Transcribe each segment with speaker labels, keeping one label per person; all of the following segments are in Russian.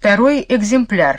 Speaker 1: Второй экземпляр.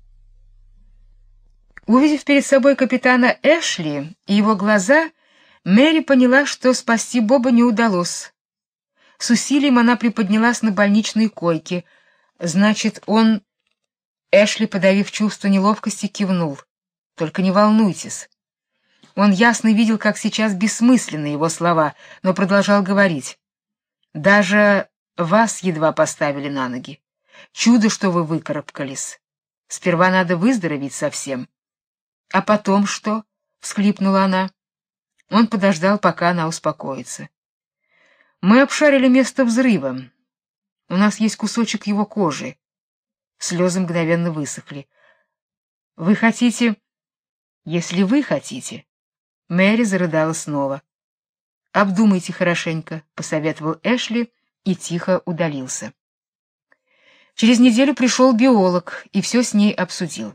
Speaker 1: Увидев перед собой капитана Эшли и его глаза, Мэри поняла, что спасти Боба не удалось. С усилием она приподнялась на больничной койке. Значит, он... Эшли, подавив чувство неловкости, кивнул. Только не волнуйтесь. Он ясно видел, как сейчас бессмысленны его слова, но продолжал говорить. Даже вас едва поставили на ноги. Чудо, что вы выкарабкались. Сперва надо выздороветь совсем. А потом что? Всхлипнула она. Он подождал, пока она успокоится. Мы обшарили место взрыва. У нас есть кусочек его кожи. Слезы мгновенно высохли. Вы хотите... Если вы хотите... Мэри зарыдала снова. Обдумайте хорошенько, посоветовал Эшли и тихо удалился. Через неделю пришел биолог и все с ней обсудил.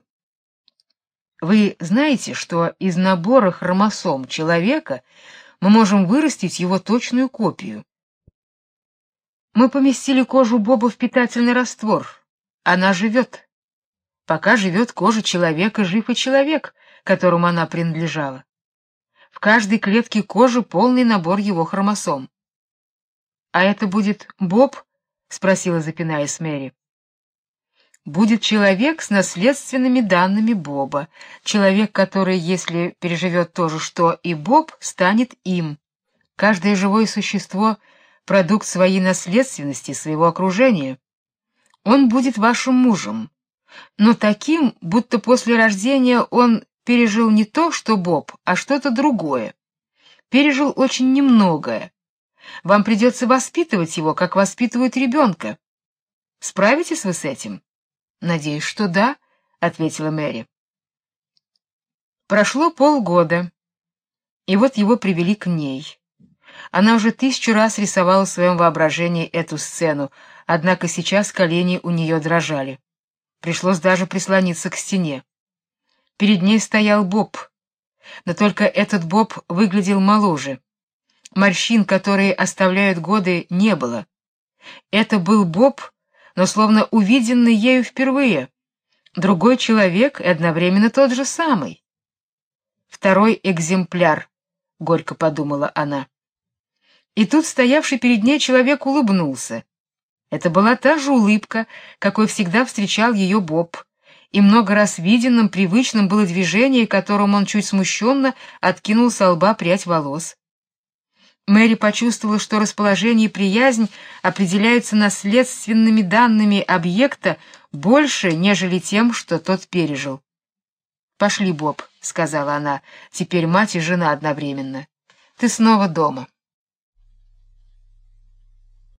Speaker 1: Вы знаете, что из набора хромосом человека мы можем вырастить его точную копию? Мы поместили кожу Боба в питательный раствор. Она живет. Пока живет кожа человека, жив и человек, которому она принадлежала. В каждой клетке кожи полный набор его хромосом. — А это будет Боб? — спросила, запинаясь, Мэри. Будет человек с наследственными данными Боба, человек, который, если переживет то же, что и Боб, станет им. Каждое живое существо — продукт своей наследственности, своего окружения. Он будет вашим мужем, но таким, будто после рождения он пережил не то, что Боб, а что-то другое. Пережил очень немногое. Вам придется воспитывать его, как воспитывают ребенка. Справитесь вы с этим? Надеюсь, что да, ответила Мэри. Прошло полгода, и вот его привели к ней. Она уже 1000 раз рисовала в своем воображении эту сцену, однако сейчас колени у нее дрожали. Пришлось даже прислониться к стене. Перед ней стоял Боб, но только этот Боб выглядел моложе. Морщин, которые оставляют годы, не было. Это был Боб, но словно увиденный ею впервые. Другой человек и одновременно тот же самый. Второй экземпляр, горько подумала она. И тут стоявший перед ней человек улыбнулся. Это была та же улыбка, какой всегда встречал ее Боб, и много раз виденным, привычным было движение, которым он чуть смущенно откинул со лба прядь волос. Мэри почувствовала, что расположение и приязнь определяются наследственными данными объекта больше, нежели тем, что тот пережил. «Пошли, Боб», — сказала она, — «теперь мать и жена одновременно. Ты снова дома».